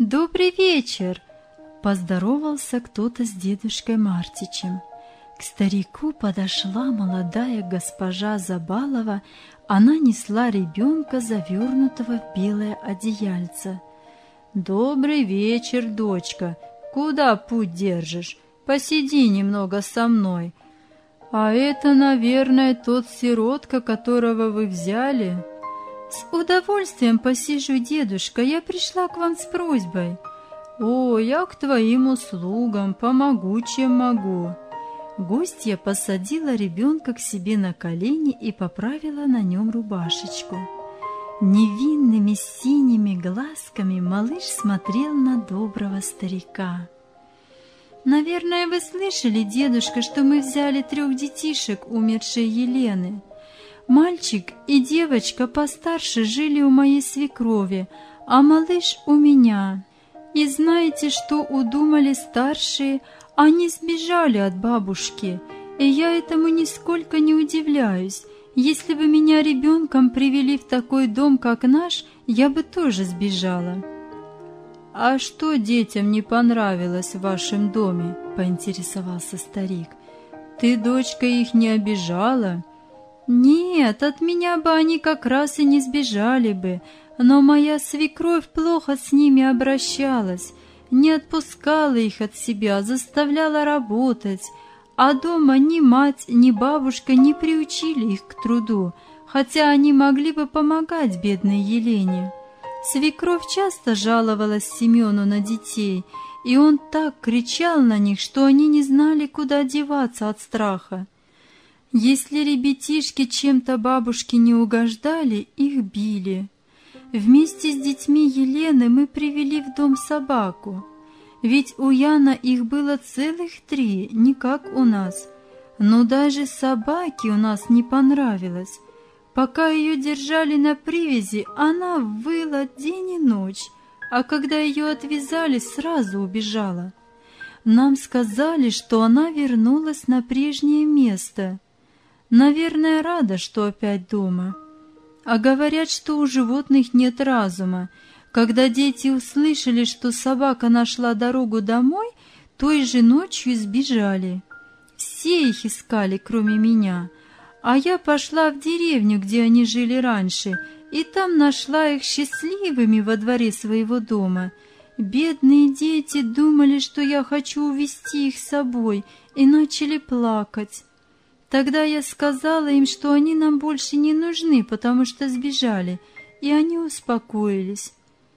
«Добрый вечер!» — поздоровался кто-то с дедушкой Мартичем. К старику подошла молодая госпожа Забалова. Она несла ребенка, завернутого в белое одеяльце. «Добрый вечер, дочка! Куда путь держишь? Посиди немного со мной. А это, наверное, тот сиротка, которого вы взяли?» «С удовольствием посижу, дедушка, я пришла к вам с просьбой». «О, я к твоим услугам, помогу, чем могу». Гостья посадила ребенка к себе на колени и поправила на нем рубашечку. Невинными синими глазками малыш смотрел на доброго старика. «Наверное, вы слышали, дедушка, что мы взяли 3 детишек умершей Елены. Мальчик и девочка постарше жили у моей свекрови, а малыш у меня. И знаете, что удумали старшие? Они сбежали от бабушки, и я этому нисколько не удивляюсь. Если бы меня ребенком привели в такой дом, как наш, я бы тоже сбежала». «А что детям не понравилось в вашем доме?» — поинтересовался старик. «Ты, дочка, их не обижала?» «Нет, от меня бы они как раз и не сбежали бы, но моя свекровь плохо с ними обращалась, не отпускала их от себя, заставляла работать, а дома ни мать, ни бабушка не приучили их к труду, хотя они могли бы помогать бедной Елене. Свекровь часто жаловалась Семену на детей, и он так кричал на них, что они не знали, куда деваться от страха. Если ребятишки чем-то бабушке не угождали, их били. Вместе с детьми Елены мы привели в дом собаку. Ведь у Яна их было целых 3, не как у нас. Но даже собаке у нас не понравилось. Пока ее держали на привязи, она выла день и ночь, а когда ее отвязали, сразу убежала. Нам сказали, что она вернулась на прежнее место. Наверное, рада, что опять дома. А говорят, что у животных нет разума. Когда дети услышали, что собака нашла дорогу домой, той же ночью сбежали. Все их искали, кроме меня. А я пошла в деревню, где они жили раньше, и там нашла их счастливыми во дворе своего дома. Бедные дети думали, что я хочу увести их с собой, и начали плакать. Тогда я сказала им, что они нам больше не нужны, потому что сбежали, и они успокоились.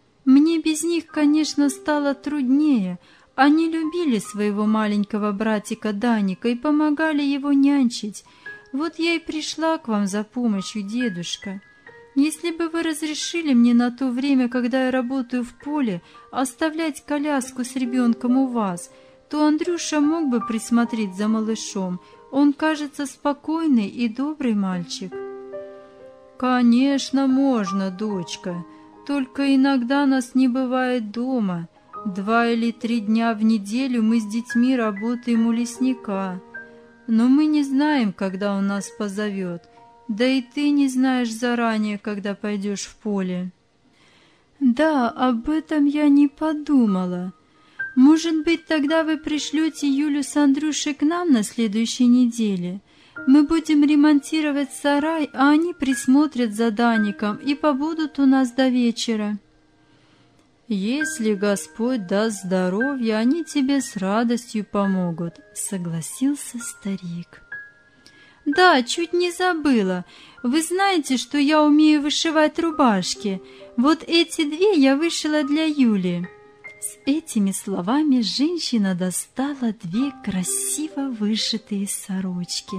Мне без них, конечно, стало труднее. Они любили своего маленького братика Даника и помогали его нянчить. Вот я и пришла к вам за помощью, дедушка. Если бы вы разрешили мне на то время, когда я работаю в поле, оставлять коляску с ребенком у вас, то Андрюша мог бы присмотреть за малышом. Он, кажется, спокойный и добрый мальчик». «Конечно, можно, дочка, только иногда нас не бывает дома. 2 или 3 дня в неделю мы с детьми работаем у лесника. Но мы не знаем, когда он нас позовет, да и ты не знаешь заранее, когда пойдешь в поле». «Да, об этом я не подумала. Может быть, тогда вы пришлете Юлю с Андрюшей к нам на следующей неделе? Мы будем ремонтировать сарай, а они присмотрят за Даником и побудут у нас до вечера». «Если Господь даст здоровье, они тебе с радостью помогут», — согласился старик. «Да, чуть не забыла. Вы знаете, что я умею вышивать рубашки. Вот эти 2 я вышила для Юли». С этими словами женщина достала 2 красиво вышитые сорочки.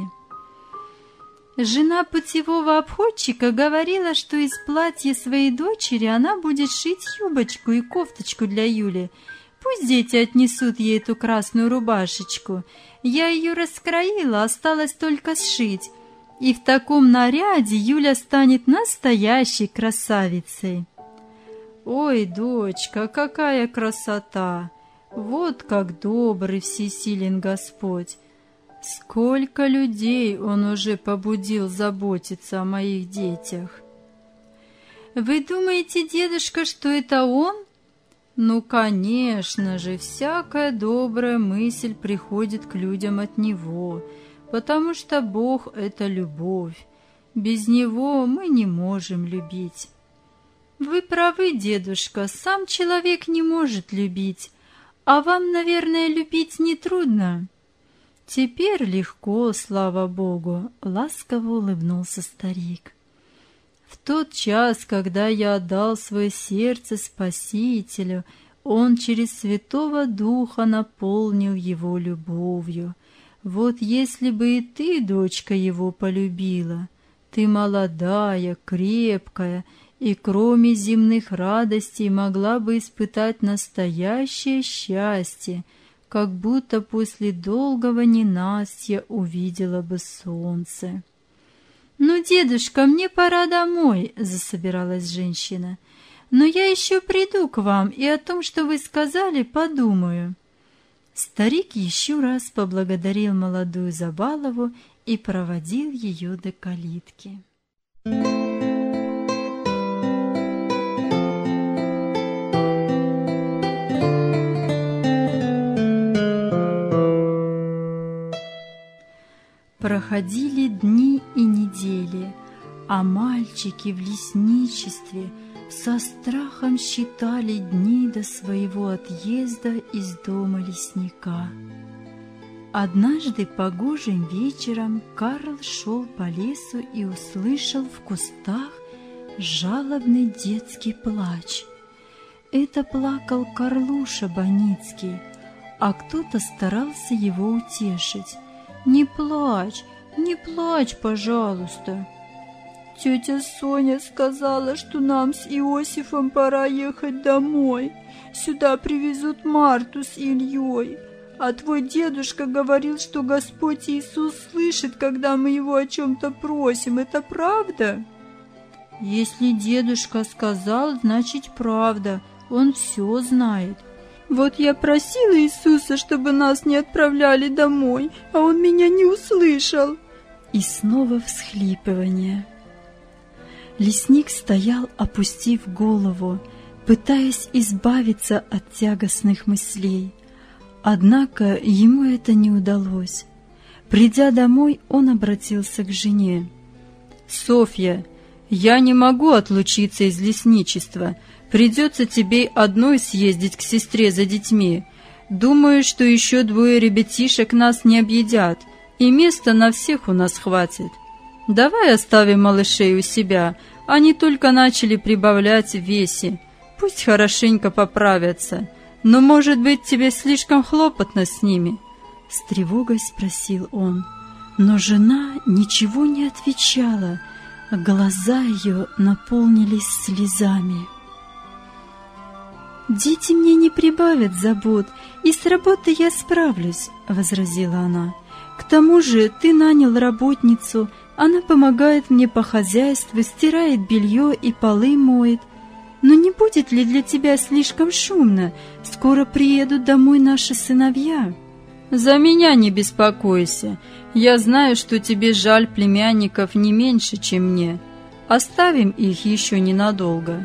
Жена путевого обходчика говорила, что из платья своей дочери она будет шить юбочку и кофточку для Юли. Пусть дети отнесут ей эту красную рубашечку. Я ее раскроила, осталось только сшить. И в таком наряде Юля станет настоящей красавицей. «Ой, дочка, какая красота! Вот как добрый всесилен Господь! Сколько людей Он уже побудил заботиться о моих детях!» «Вы думаете, дедушка, что это Он?» Ну, конечно же, всякая добрая мысль приходит к людям от Него, потому что Бог — это любовь. Без Него мы не можем любить. Вы правы, дедушка, сам человек не может любить, а вам, наверное, любить нетрудно. Теперь легко, слава Богу, ласково улыбнулся старик. В тот час, когда я отдал свое сердце Спасителю, Он через Святого Духа наполнил его любовью. Вот если бы и ты, дочка, его полюбила, ты молодая, крепкая, и кроме земных радостей могла бы испытать настоящее счастье, как будто после долгого ненастья увидела бы солнце. «Ну, дедушка, мне пора домой», — засобиралась женщина. «Но я еще приду к вам и о том, что вы сказали, подумаю». Старик еще раз поблагодарил молодую Забалову и проводил ее до калитки. Проходили дни и недели, а мальчики в лесничестве со страхом считали дни до своего отъезда из дома лесника. Однажды погожим вечером Карл шел по лесу и услышал в кустах жалобный детский плач. Это плакал Карлуша Баницкий, а кто-то старался его утешить. «Не плачь, не плачь, пожалуйста. Тетя Соня сказала, что нам с Иосифом пора ехать домой. Сюда привезут Марту с Ильей. А твой дедушка говорил, что Господь Иисус слышит, когда мы его о чем-то просим. Это правда?» «Если дедушка сказал, значит правда. Он все знает. Вот я просила Иисуса, чтобы нас не отправляли домой, а Он меня не услышал». И снова всхлипывание. Лесник стоял, опустив голову, пытаясь избавиться от тягостных мыслей. Однако ему это не удалось. Придя домой, он обратился к жене. «Софья, я не могу отлучиться из лесничества. Придется тебе одной съездить к сестре за детьми. Думаю, что еще 2 ребятишек нас не объедят, и места на всех у нас хватит. Давай оставим малышей у себя, они только начали прибавлять в весе. Пусть хорошенько поправятся, но, может быть, тебе слишком хлопотно с ними?» С тревогой спросил он, но жена ничего не отвечала, а глаза ее наполнились слезами. «Дети мне не прибавят забот, и с работой я справлюсь», — возразила она. «К тому же ты нанял работницу, она помогает мне по хозяйству, стирает белье и полы моет. Но не будет ли для тебя слишком шумно? Скоро приедут домой наши сыновья». «За меня не беспокойся. Я знаю, что тебе жаль племянников не меньше, чем мне. Оставим их еще ненадолго».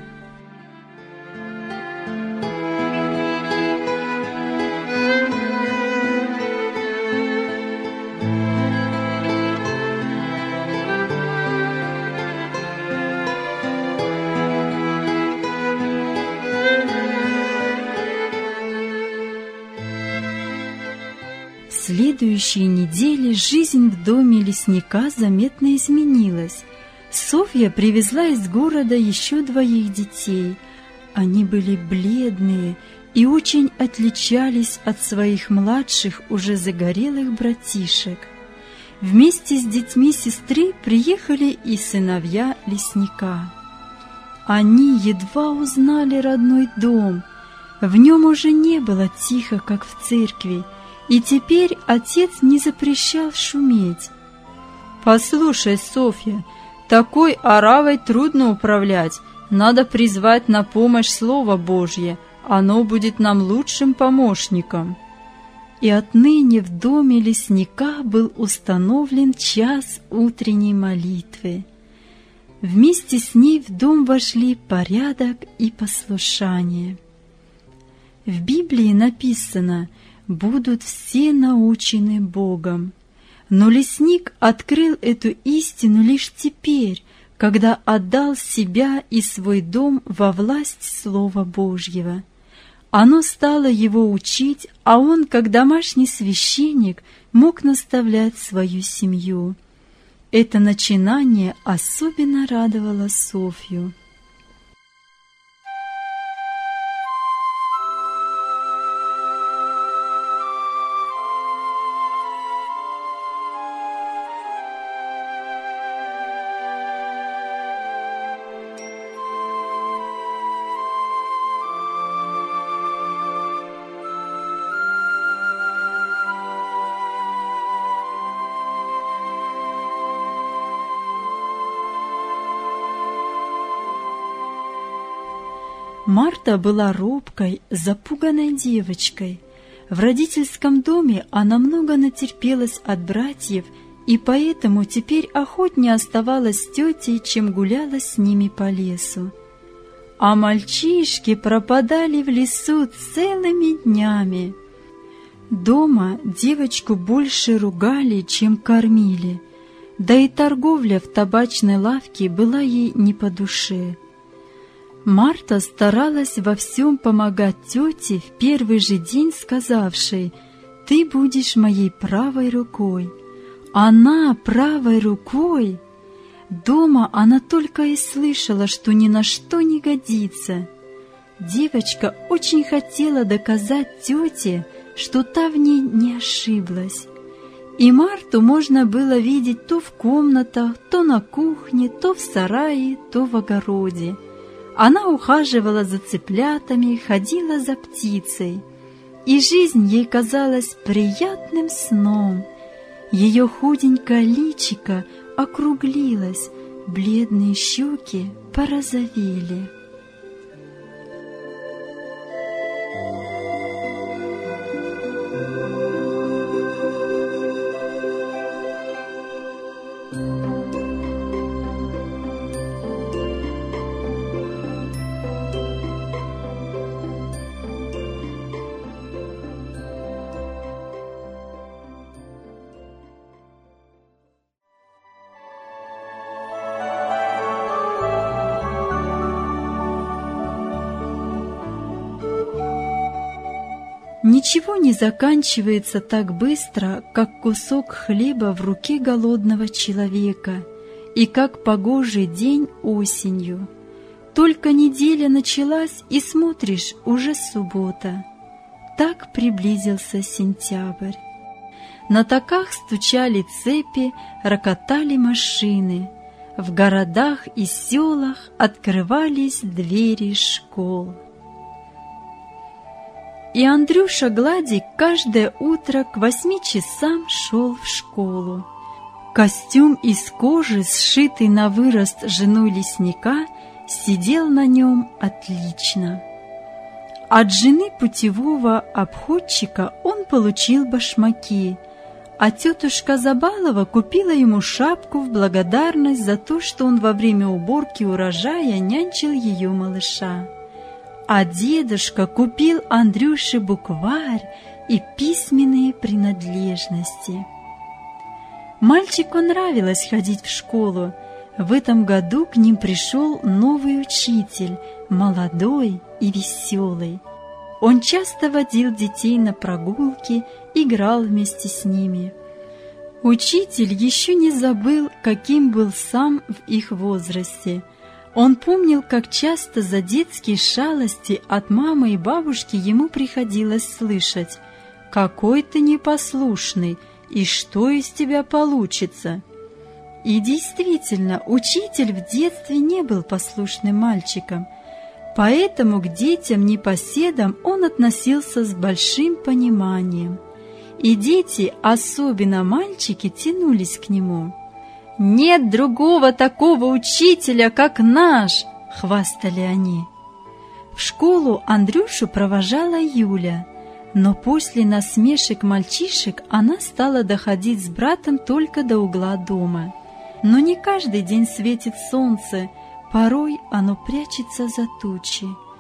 В следующие недели жизнь в доме лесника заметно изменилась. Софья привезла из города еще 2 детей. Они были бледные и очень отличались от своих младших, уже загорелых братишек. Вместе с детьми сестры приехали и сыновья лесника. Они едва узнали родной дом. В нем уже не было тихо, как в церкви, и теперь отец не запрещал шуметь. «Послушай, Софья, такой оравой трудно управлять. Надо призвать на помощь Слово Божье. Оно будет нам лучшим помощником». И отныне в доме лесника был установлен час утренней молитвы. Вместе с ней в дом вошли порядок и послушание. В Библии написано: «Будут все научены Богом». Но лесник открыл эту истину лишь теперь, когда отдал себя и свой дом во власть Слова Божьего. Оно стало его учить, а он, как домашний священник, мог наставлять свою семью. Это начинание особенно радовало Софью. Марта была робкой, запуганной девочкой. В родительском доме она много натерпелась от братьев, и поэтому теперь охотнее оставалась с тетей, чем гуляла с ними по лесу. А мальчишки пропадали в лесу целыми днями. Дома девочку больше ругали, чем кормили, да и торговля в табачной лавке была ей не по душе. Марта старалась во всем помогать тете, в первый же день сказавшей: «Ты будешь моей правой рукой». Она правой рукой? Дома она только и слышала, что ни на что не годится. Девочка очень хотела доказать тете, что та в ней не ошиблась. И Марту можно было видеть то в комнатах, то на кухне, то в сарае, то в огороде. Она ухаживала за цыплятами, ходила за птицей, и жизнь ей казалась приятным сном. Ее худенькое личико округлилось, бледные щеки порозовели. Ничего не заканчивается так быстро, как кусок хлеба в руке голодного человека, и как погожий день осенью. Только неделя началась, и смотришь, уже суббота. Так приблизился сентябрь. На токах стучали цепи, рокотали машины. В городах и селах открывались двери школ. И Андрюша Гладик каждое утро к 8 часам шел в школу. Костюм из кожи, сшитый на вырост женой лесника, сидел на нем отлично. От жены путевого обходчика он получил башмаки, а тетушка Забалова купила ему шапку в благодарность за то, что он во время уборки урожая нянчил ее малыша. А дедушка купил Андрюше букварь и письменные принадлежности. Мальчику нравилось ходить в школу. В этом году к ним пришел новый учитель, молодой и веселый. Он часто водил детей на прогулки, играл вместе с ними. Учитель еще не забыл, каким был сам в их возрасте. Он помнил, как часто за детские шалости от мамы и бабушки ему приходилось слышать: «Какой ты непослушный, и что из тебя получится?» И действительно, учитель в детстве не был послушным мальчиком, поэтому к детям-непоседам он относился с большим пониманием. И дети, особенно мальчики, тянулись к нему. «Нет другого такого учителя, как наш!» — хвастали они. В школу Андрюшу провожала Юля, но после насмешек мальчишек она стала доходить с братом только до угла дома. Но не каждый день светит солнце, порой оно прячется за тучи.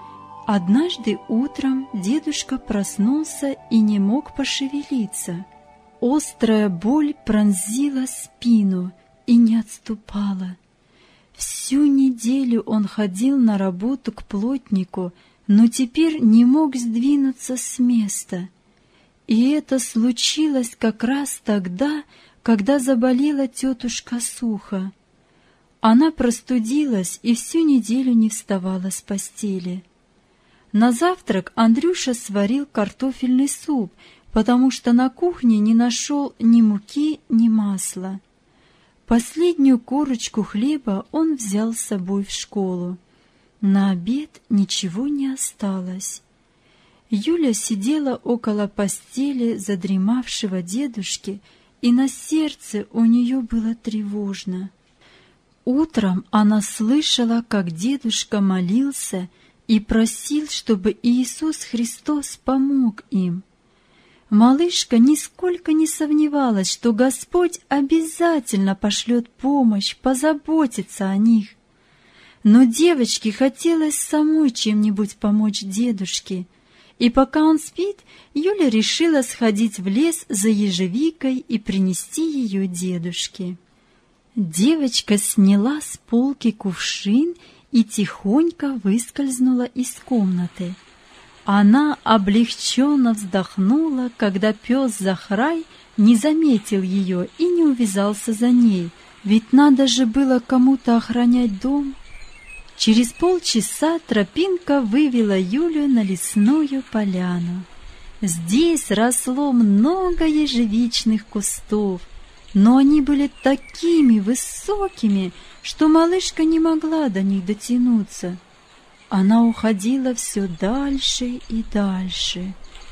Однажды утром дедушка проснулся и не мог пошевелиться. Острая боль пронзила спину и не отступала. Всю неделю он ходил на работу к плотнику, но теперь не мог сдвинуться с места. И это случилось как раз тогда, когда заболела тетушка Суха. Она простудилась и всю неделю не вставала с постели. На завтрак Андрюша сварил картофельный суп, потому что на кухне не нашел ни муки, ни масла. Последнюю корочку хлеба он взял с собой в школу. На обед ничего не осталось. Юля сидела около постели задремавшего дедушки, и на сердце у нее было тревожно. Утром она слышала, как дедушка молился и просил, чтобы Иисус Христос помог им. Малышка нисколько не сомневалась, что Господь обязательно пошлет помощь, позаботится о них. Но девочке хотелось самой чем-нибудь помочь дедушке, и пока он спит, Юля решила сходить в лес за ежевикой и принести ее дедушке. Девочка сняла с полки кувшин и тихонько выскользнула из комнаты. Она облегченно вздохнула, когда пес Захрай не заметил ее и не увязался за ней, ведь надо же было кому-то охранять дом. Через полчаса тропинка вывела Юлю на лесную поляну. Здесь росло много ежевичных кустов, но они были такими высокими, что малышка не могла до них дотянуться. Она уходила все дальше и дальше.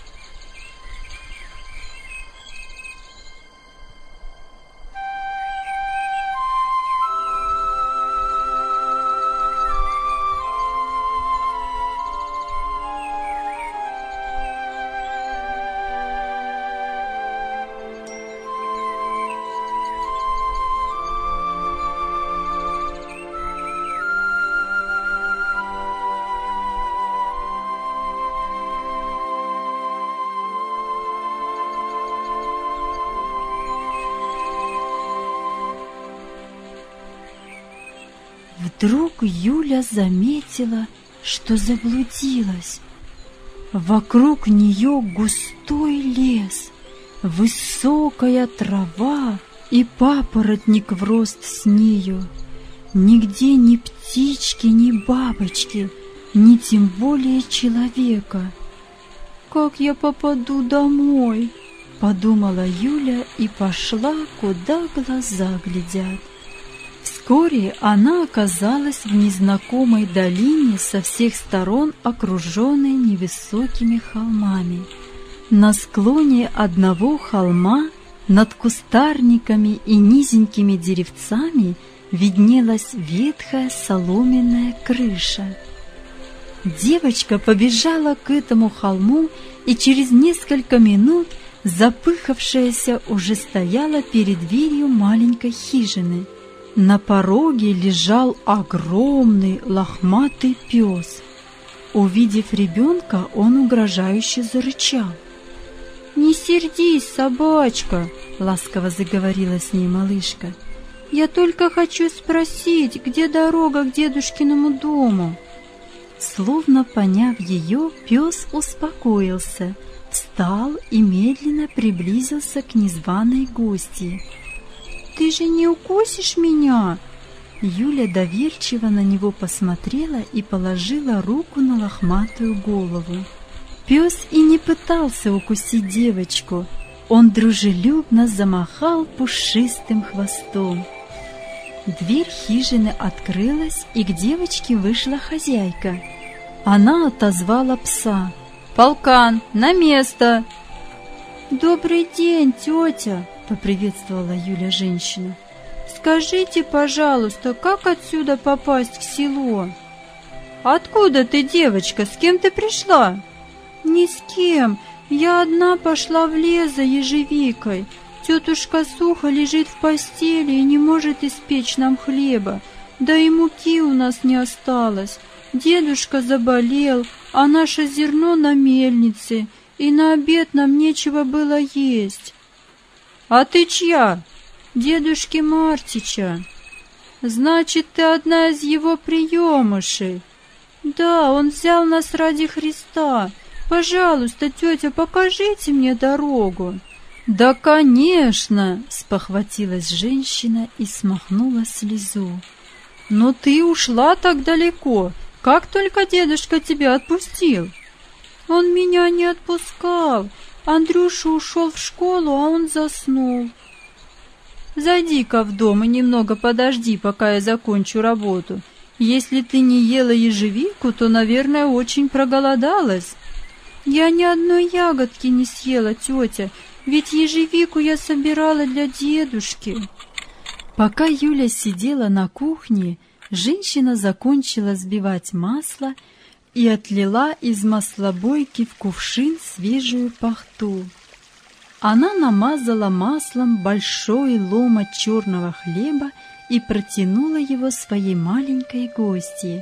Вдруг Юля заметила, что заблудилась. Вокруг нее густой лес, высокая трава и папоротник в рост с нею. Нигде ни птички, ни бабочки, ни тем более человека. «Как я попаду домой?» — подумала Юля и пошла, куда глаза глядят. Вскоре она оказалась в незнакомой долине, со всех сторон окруженной невысокими холмами. На склоне одного холма над кустарниками и низенькими деревцами виднелась ветхая соломенная крыша. Девочка побежала к этому холму, и через несколько минут запыхавшаяся уже стояла перед дверью маленькой хижины. На пороге лежал огромный лохматый пес. Увидев ребенка, он угрожающе зарычал. «Не сердись, собачка!» — ласково заговорила с ней малышка. «Я только хочу спросить, где дорога к дедушкиному дому?» Словно поняв ее, пес успокоился, встал и медленно приблизился к незваной гостье. «Ты же не укусишь меня?» Юля доверчиво на него посмотрела и положила руку на лохматую голову. Пес и не пытался укусить девочку. Он дружелюбно замахал пушистым хвостом. Дверь хижины открылась, и к девочке вышла хозяйка. Она отозвала пса. «Полкан, на место!» «Добрый день, тетя!» — поприветствовала Юля женщину. «Скажите, пожалуйста, как отсюда попасть в село?» «Откуда ты, девочка? С кем ты пришла?» «Ни с кем. Я одна пошла в лес за ежевикой. Тетушка Суха лежит в постели и не может испечь нам хлеба. Да и муки у нас не осталось. Дедушка заболел, а наше зерно на мельнице, и на обед нам нечего было есть». «А ты чья?» «Дедушки Мартича». «Значит, ты одна из его приемышей?» «Да, он взял нас ради Христа. Пожалуйста, тетя, покажите мне дорогу». «Да, конечно!» — спохватилась женщина и смахнула слезу. «Но ты ушла так далеко. Как только дедушка тебя отпустил?» «Он меня не отпускал. Андрюша ушел в школу, а он заснул». «Зайди-ка в дом и немного подожди, пока я закончу работу. Если ты не ела ежевику, то, наверное, очень проголодалась». «Я ни одной ягодки не съела, тетя, ведь ежевику я собирала для дедушки». Пока Юля сидела на кухне, женщина закончила взбивать масло и отлила из маслобойки в кувшин свежую пахту. Она намазала маслом большой ломоть черного хлеба и протянула его своей маленькой гостье.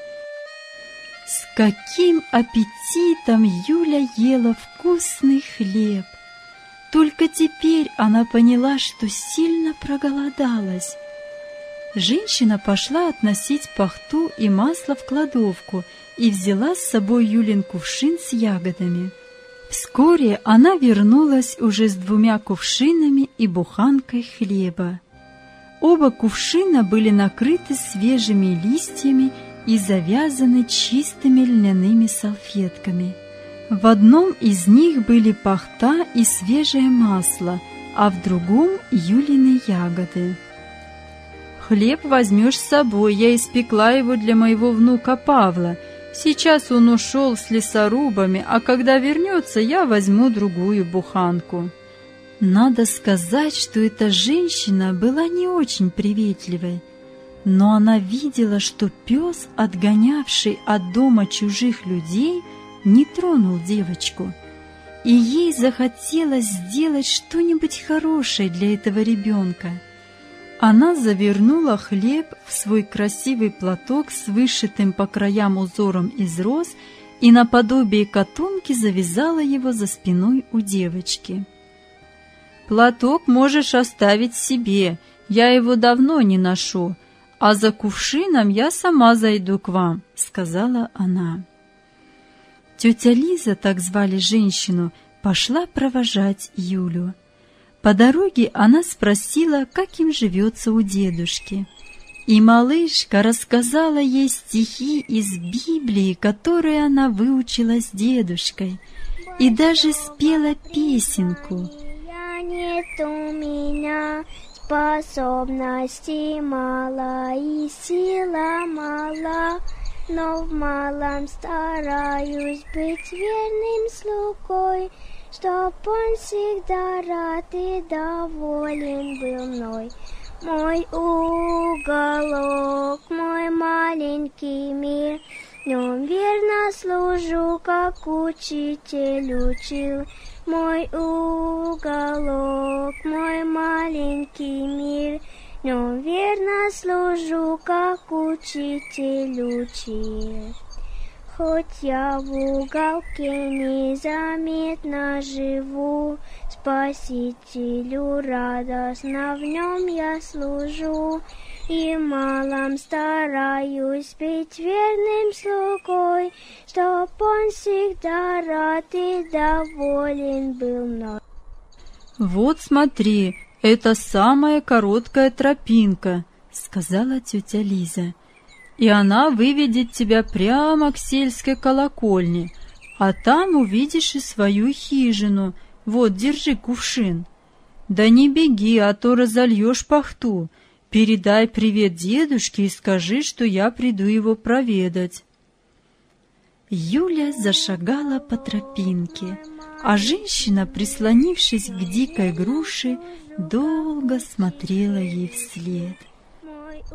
С каким аппетитом Юля ела вкусный хлеб! Только теперь она поняла, что сильно проголодалась. Женщина пошла относить пахту и масло в кладовку и взяла с собой Юлин кувшин с ягодами. Вскоре она вернулась уже с 2 кувшинами и буханкой хлеба. Оба кувшина были накрыты свежими листьями и завязаны чистыми льняными салфетками. В одном из них были пахта и свежее масло, а в другом — Юлины ягоды. «Хлеб возьмешь с собой, я испекла его для моего внука Павла. Сейчас он ушел с лесорубами, а когда вернется, я возьму другую буханку». Надо сказать, что эта женщина была не очень приветливой, но она видела, что пес, отгонявший от дома чужих людей, не тронул девочку, и ей захотелось сделать что-нибудь хорошее для этого ребенка. Она завернула хлеб в свой красивый платок с вышитым по краям узором из роз и наподобие котомки завязала его за спиной у девочки. «Платок можешь оставить себе, я его давно не ношу, а за кувшином я сама зайду к вам», — сказала она. Тетя Лиза, так звали женщину, пошла провожать Юлю. По дороге она спросила, как им живется у дедушки. И малышка рассказала ей стихи из Библии, которые она выучила с дедушкой, и даже спела песенку. Нет у меня способностей мало и сила мала, но в малом стараюсь быть верным слугой, чтоб он всегда рад и доволен был мной. Мой уголок, мой маленький мир, в нем верно служу, как учитель учил. Мой уголок, мой маленький мир, в нем верно служу, как учитель учил. Хоть я в уголке незаметно живу, Спасителю радостно в нем я служу, и малом стараюсь быть верным слугой, чтоб он всегда рад и доволен был мной. «Вот смотри, это самая короткая тропинка», — сказала тетя Лиза. «И она выведет тебя прямо к сельской колокольне, а там увидишь и свою хижину. Вот, держи кувшин. Да не беги, а то разольешь пахту. Передай привет дедушке и скажи, что я приду его проведать». Юля зашагала по тропинке, а женщина, прислонившись к дикой груше, долго смотрела ей вслед. Мой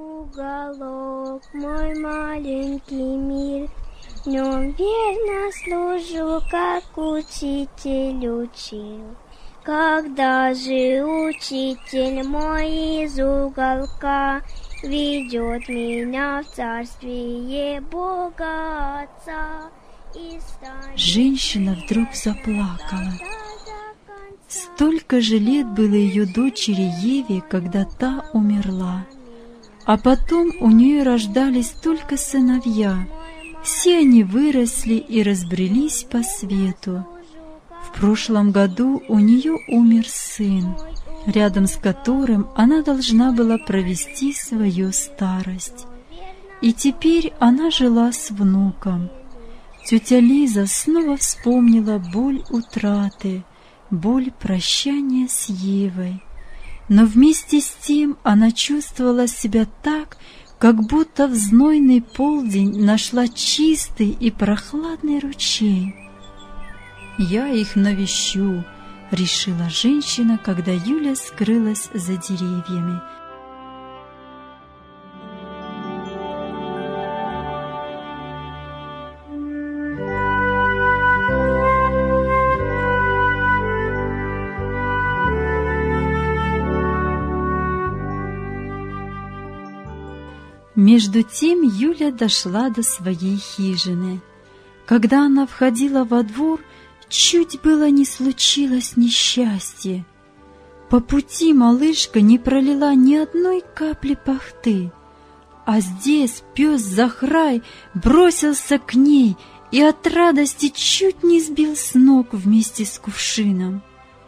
уголок, мой маленький мир, в нем верно служу, как учитель учил. Когда же учитель мой из уголка ведет меня в царствие Бога Отца. Женщина вдруг заплакала. Столько же лет было ее дочери Еве, когда та умерла. А потом у нее рождались только сыновья. Все они выросли и разбрелись по свету. В прошлом году у нее умер сын, рядом с которым она должна была провести свою старость. И теперь она жила с внуком. Тетя Лиза снова вспомнила боль утраты, боль прощания с Евой. Но вместе с тем она чувствовала себя так, как будто в знойный полдень нашла чистый и прохладный ручей. «Я их навещу», — решила женщина, когда Юля скрылась за деревьями. Между тем Юля дошла до своей хижины. Когда она входила во двор, чуть было не случилось несчастье. По пути малышка не пролила ни одной капли пахты, а здесь пес Захрай бросился к ней и от радости чуть не сбил с ног вместе с кувшином.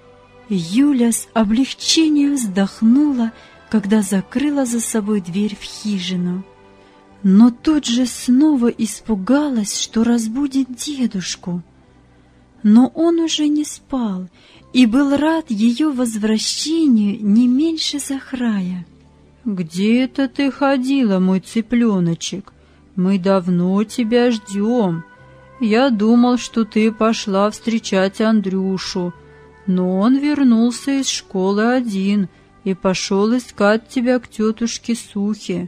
Юля с облегчением вздохнула, когда закрыла за собой дверь в хижину. Но тут же снова испугалась, что разбудит дедушку. Но он уже не спал и был рад ее возвращению не меньше Захрая. «Где это ты ходила, мой цыпленочек? Мы давно тебя ждем. Я думал, что ты пошла встречать Андрюшу, но он вернулся из школы один и пошел искать тебя к тетушке Сухе».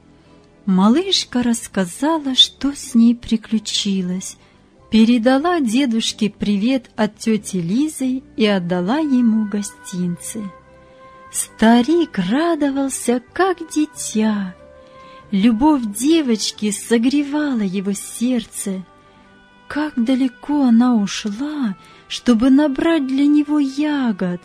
Малышка рассказала, что с ней приключилось, передала дедушке привет от тети Лизы и отдала ему гостинцы. Старик радовался, как дитя. Любовь девочки согревала его сердце. Как далеко она ушла, чтобы набрать для него ягод.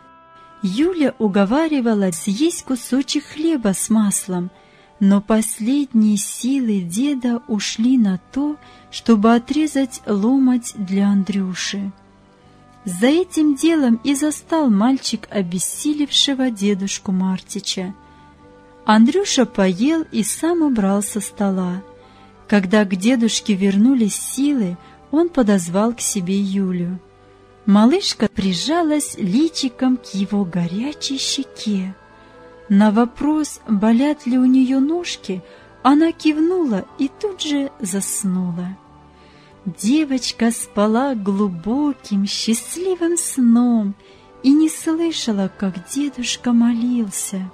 Юля уговаривала съесть кусочек хлеба с маслом, но последние силы деда ушли на то, чтобы отрезать ломоть для Андрюши. За этим делом и застал мальчик обессилевшего дедушку Мартича. Андрюша поел и сам убрал со стола. Когда к дедушке вернулись силы, он подозвал к себе Юлю. Малышка прижалась личиком к его горячей щеке. На вопрос, болят ли у нее ножки, она кивнула и тут же заснула. Девочка спала глубоким, счастливым сном и не слышала, как дедушка молился.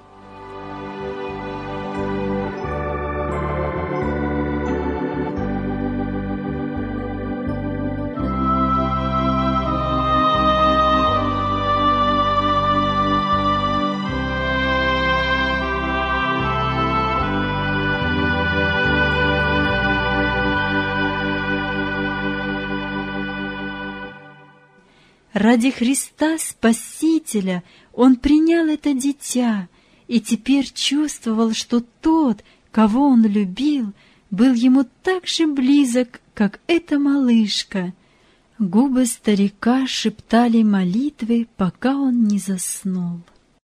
Ради Христа Спасителя он принял это дитя и теперь чувствовал, что тот, кого он любил, был ему так же близок, как эта малышка. Губы старика шептали молитвы, пока он не заснул.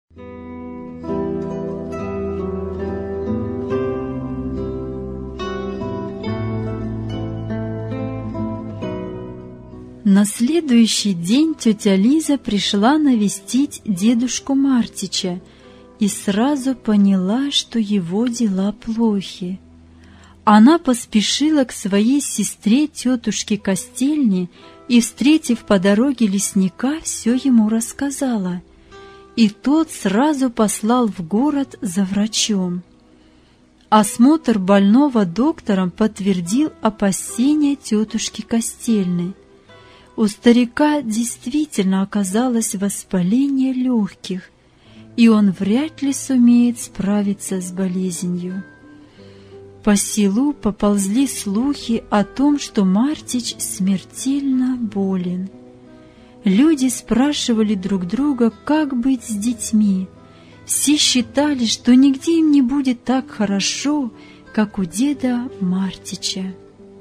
На следующий день тетя Лиза пришла навестить дедушку Мартича и сразу поняла, что его дела плохи. Она поспешила к своей сестре тетушке Костельне и, встретив по дороге лесника, все ему рассказала, и тот сразу послал в город за врачом. Осмотр больного доктором подтвердил опасения тетушки Костельны. У старика действительно оказалось воспаление легких, и он вряд ли сумеет справиться с болезнью. По селу поползли слухи о том, что Мартич смертельно болен. Люди спрашивали друг друга, как быть с детьми. Все считали, что нигде им не будет так хорошо, как у деда Мартича.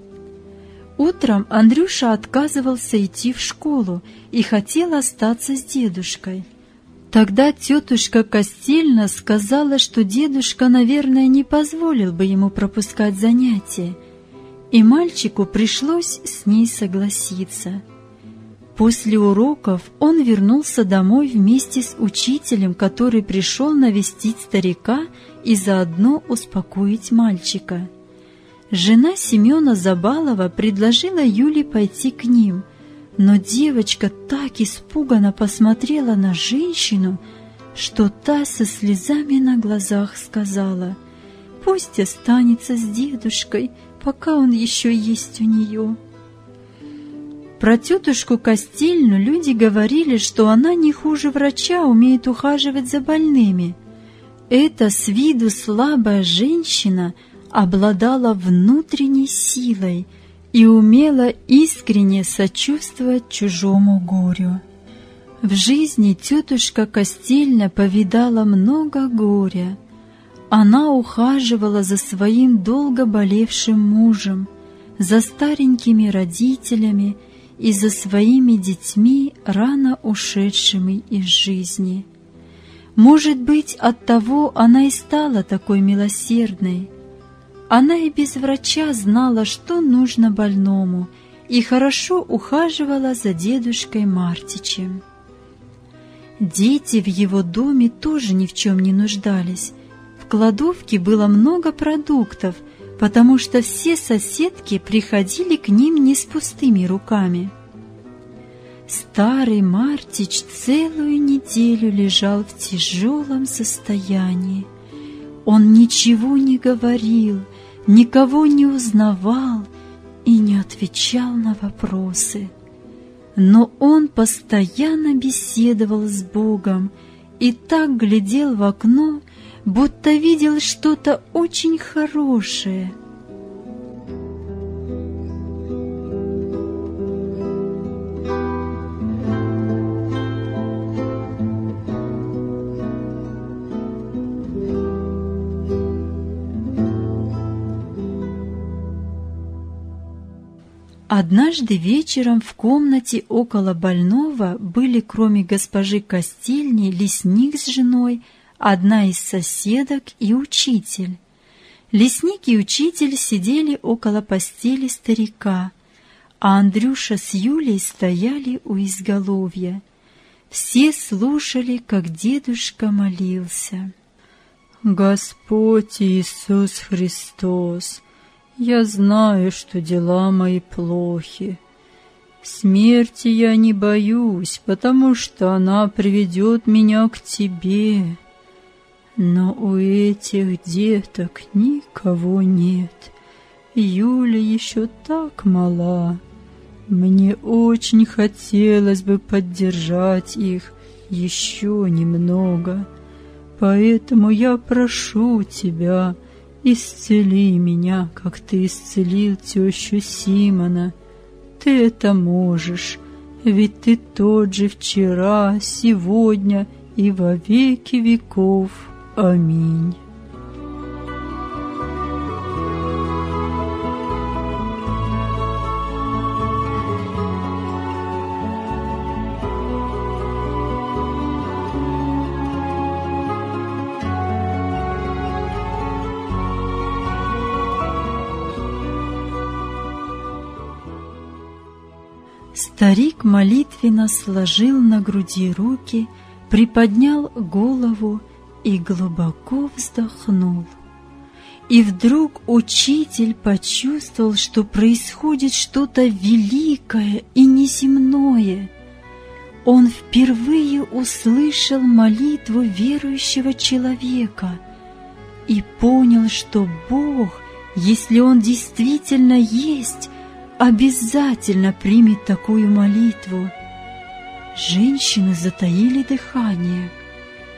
Утром Андрюша отказывался идти в школу и хотел остаться с дедушкой. Тогда тетушка Костельна сказала, что дедушка, наверное, не позволил бы ему пропускать занятия, и мальчику пришлось с ней согласиться. После уроков он вернулся домой вместе с учителем, который пришел навестить старика и заодно успокоить мальчика. Жена Семена Забалова предложила Юле пойти к ним, но девочка так испуганно посмотрела на женщину, что та со слезами на глазах сказала: «Пусть останется с дедушкой, пока он еще есть у нее». Про тетушку Костельну люди говорили, что она не хуже врача умеет ухаживать за больными. Эта с виду слабая женщина обладала внутренней силой и умела искренне сочувствовать чужому горю. В жизни тетушка Костельна повидала много горя. Она ухаживала за своим долго болевшим мужем, за старенькими родителями и за своими детьми, рано ушедшими из жизни. Может быть, оттого она и стала такой милосердной. Она и без врача знала, что нужно больному, и хорошо ухаживала за дедушкой Мартичем. Дети в его доме тоже ни в чем не нуждались. В кладовке было много продуктов, потому что все соседки приходили к ним не с пустыми руками. Старый Мартич целую неделю лежал в тяжелом состоянии. Он ничего не говорил, никого не узнавал и не отвечал на вопросы. Но он постоянно беседовал с Богом и так глядел в окно, будто видел что-то очень хорошее. Однажды вечером в комнате около больного были, кроме госпожи Костельни, лесник с женой, одна из соседок и учитель. Лесник и учитель сидели около постели старика, а Андрюша с Юлей стояли у изголовья. Все слушали, как дедушка молился. «Господь Иисус Христос, я знаю, что дела мои плохи. Смерти я не боюсь, потому что она приведет меня к Тебе. Но у этих деток никого нет. Юля еще так мала. Мне очень хотелось бы поддержать их еще немного. Поэтому я прошу Тебя, исцели меня, как Ты исцелил тещу Симона. Ты это можешь, ведь Ты тот же вчера, сегодня и во веки веков. Аминь». Старик молитвенно сложил на груди руки, приподнял голову и глубоко вздохнул. И вдруг учитель почувствовал, что происходит что-то великое и неземное. Он впервые услышал молитву верующего человека и понял, что Бог, если Он действительно есть, обязательно примет такую молитву. Женщины затаили дыхание.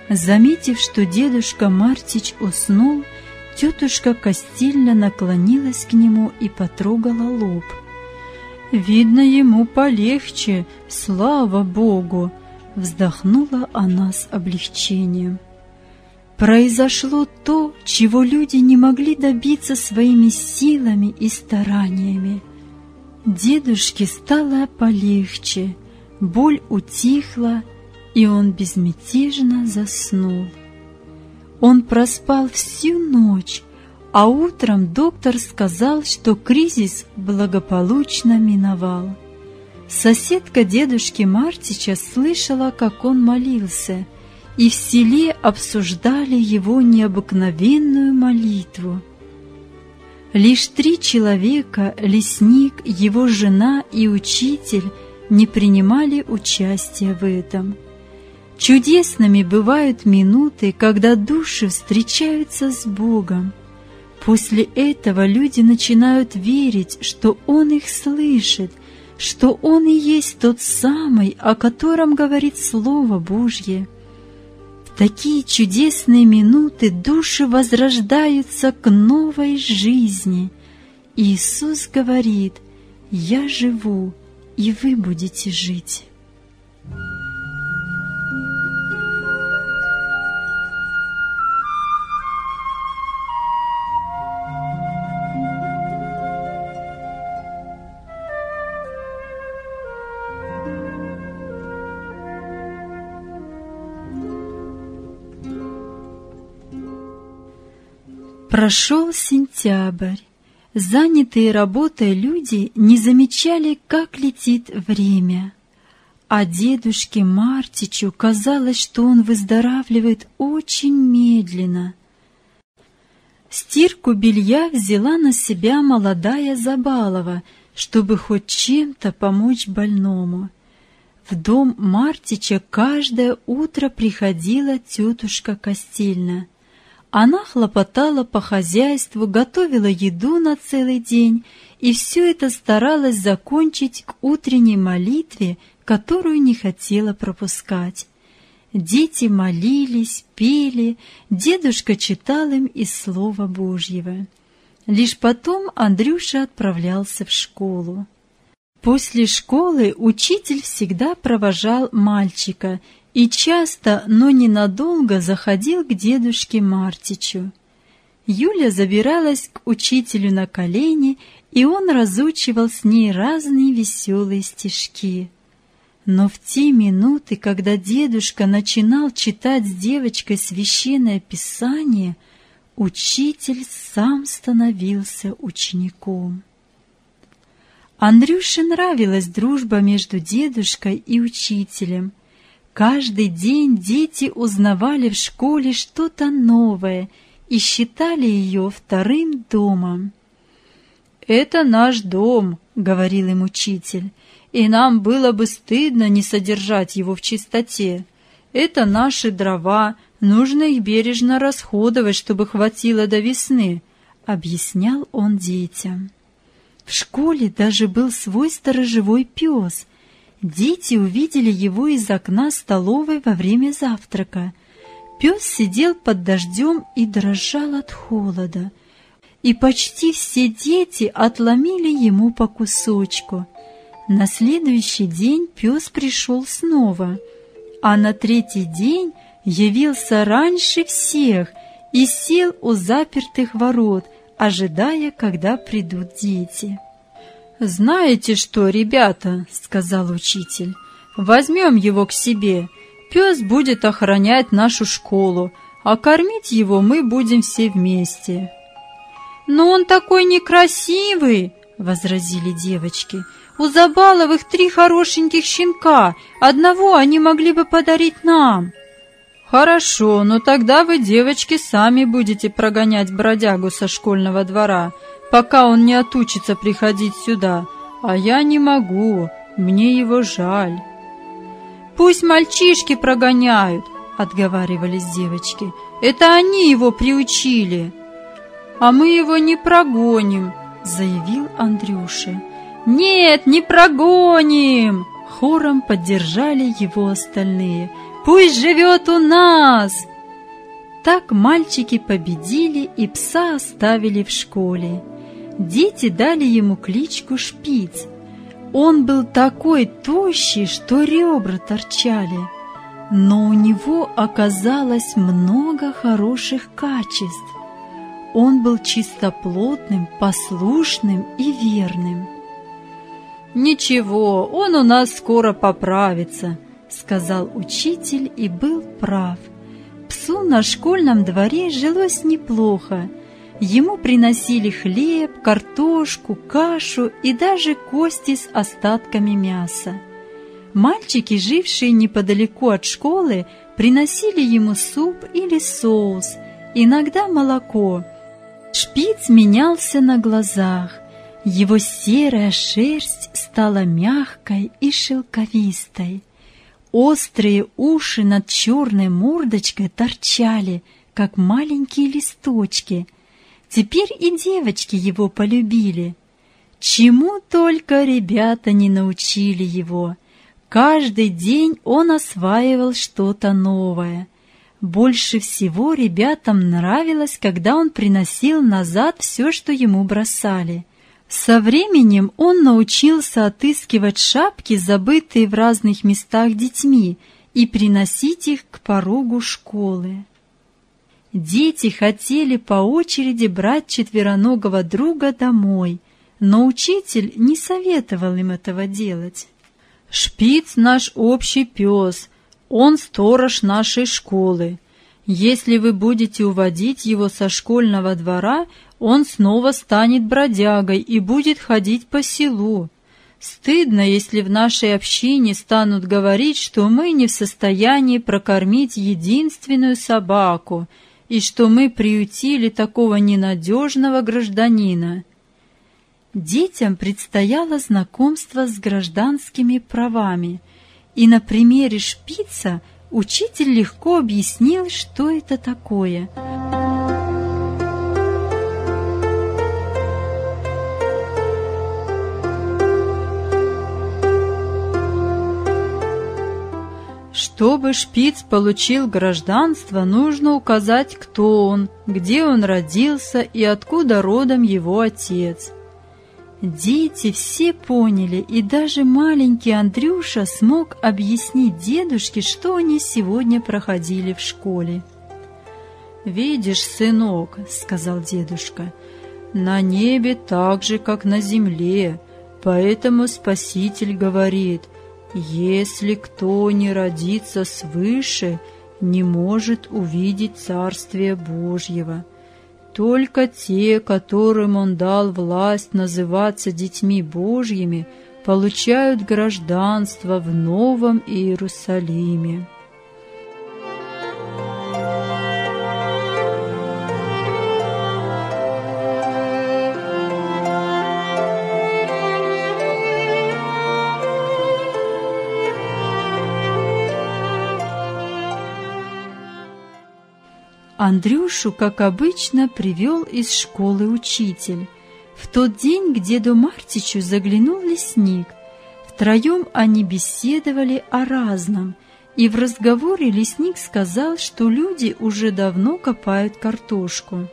Заметив, что дедушка Мартич уснул, тетушка Костильна наклонилась к нему и потрогала лоб. «Видно, ему полегче, слава Богу!» — вздохнула она с облегчением. Произошло то, чего люди не могли добиться своими силами и стараниями. Дедушке стало полегче, боль утихла, и он безмятежно заснул. Он проспал всю ночь, а утром доктор сказал, что кризис благополучно миновал. Соседка дедушки Мартича слышала, как он молился, и в селе обсуждали его необыкновенную молитву. Лишь 3 человека, лесник, его жена и учитель, не принимали участия в этом. Чудесными бывают минуты, когда души встречаются с Богом. После этого люди начинают верить, что Он их слышит, что Он и есть тот самый, о котором говорит Слово Божье. В такие чудесные минуты души возрождаются к новой жизни. Иисус говорит: «Я живу, и вы будете жить». Прошел сентябрь. Занятые работой люди не замечали, как летит время. А дедушке Мартичу казалось, что он выздоравливает очень медленно. Стирку белья взяла на себя молодая Забалова, чтобы хоть чем-то помочь больному. В дом Мартича каждое утро приходила тетушка Костильна. Она хлопотала по хозяйству, готовила еду на целый день, и все это старалась закончить к утренней молитве, которую не хотела пропускать. Дети молились, пели, дедушка читал им из Слова Божьего. Лишь потом Андрюша отправлялся в школу. После школы учитель всегда провожал мальчика и часто, но ненадолго заходил к дедушке Мартичу. Юля забиралась к учителю на колени, и он разучивал с ней разные веселые стишки. Но в те минуты, когда дедушка начинал читать с девочкой священное писание, учитель сам становился учеником. Андрюше нравилась дружба между дедушкой и учителем. Каждый день дети узнавали в школе что-то новое и считали ее вторым домом. «Это наш дом», — говорил им учитель, «и нам было бы стыдно не содержать его в чистоте. Это наши дрова, нужно их бережно расходовать, чтобы хватило до весны», — объяснял он детям. В школе даже был свой сторожевой пес. Дети увидели его из окна столовой во время завтрака. Пес сидел под дождем и дрожал от холода, и почти все дети отломили ему по кусочку. На следующий день пес пришел снова, а на 3-й день явился раньше всех и сел у запертых ворот, ожидая, когда придут дети. «Знаете что, ребята, — сказал учитель, — возьмем его к себе. Пес будет охранять нашу школу, а кормить его мы будем все вместе». «Но он такой некрасивый, — возразили девочки. У Забаловых 3 хорошеньких щенка, одного они могли бы подарить нам». «Хорошо, но тогда вы, девочки, сами будете прогонять бродягу со школьного двора, пока он не отучится приходить сюда, а я не могу, мне его жаль». «Пусть мальчишки прогоняют, — отговаривались девочки, — это они его приучили». «А мы его не прогоним, — заявил Андрюша. «Нет, не прогоним!» — хором поддержали его остальные. Пусть живет у нас!» Так мальчики победили и пса оставили в школе. Дети дали ему кличку Шпиц. Он был такой тощий, что ребра торчали, но у него оказалось много хороших качеств. Он был чистоплотным, послушным и верным. «Ничего, он у нас скоро поправится», — сказал учитель и был прав. Псу на школьном дворе жилось неплохо. Ему приносили хлеб, картошку, кашу и даже кости с остатками мяса. Мальчики, жившие неподалеку от школы, приносили ему суп или соус, иногда молоко. Шпиц менялся на глазах. Его серая шерсть стала мягкой и шелковистой. Острые уши над черной мордочкой торчали, как маленькие листочки. Теперь и девочки его полюбили. Чему только ребята не научили его. Каждый день он осваивал что-то новое. Больше всего ребятам нравилось, когда он приносил назад все, что ему бросали. Со временем он научился отыскивать шапки, забытые в разных местах детьми, и приносить их к порогу школы. Дети хотели по очереди брать четвероногого друга домой, но учитель не советовал им этого делать. «Шпиц наш общий пес, он сторож нашей школы. Если вы будете уводить его со школьного двора, он снова станет бродягой и будет ходить по селу. Стыдно, если в нашей общине станут говорить, что мы не в состоянии прокормить единственную собаку и что мы приютили такого ненадежного гражданина». Детям предстояло знакомство с гражданскими правами, и на примере Шпица учитель легко объяснил, что это такое. Чтобы Шпиц получил гражданство, нужно указать, кто он, где он родился и откуда родом его отец. Дети все поняли, и даже маленький Андрюша смог объяснить дедушке, что они сегодня проходили в школе. «Видишь, сынок, — сказал дедушка, — на небе так же, как на земле, поэтому Спаситель говорит, если кто не родится свыше, не может увидеть Царствие Божьего. Только те, которым Он дал власть называться детьми Божьими, получают гражданство в Новом Иерусалиме». Андрюшу, как обычно, привел из школы учитель. В тот день к деду Мартичу заглянул лесник. Втроем они беседовали о разном, и в разговоре лесник сказал, что люди уже давно копают картошку.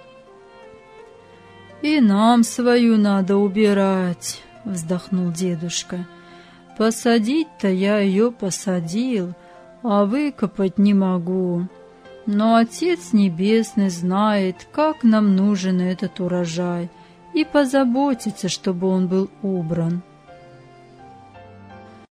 «И нам свою надо убирать», — вздохнул дедушка. «Посадить-то я ее посадил, а выкопать не могу. Но Отец Небесный знает, как нам нужен этот урожай, и позаботится, чтобы он был убран».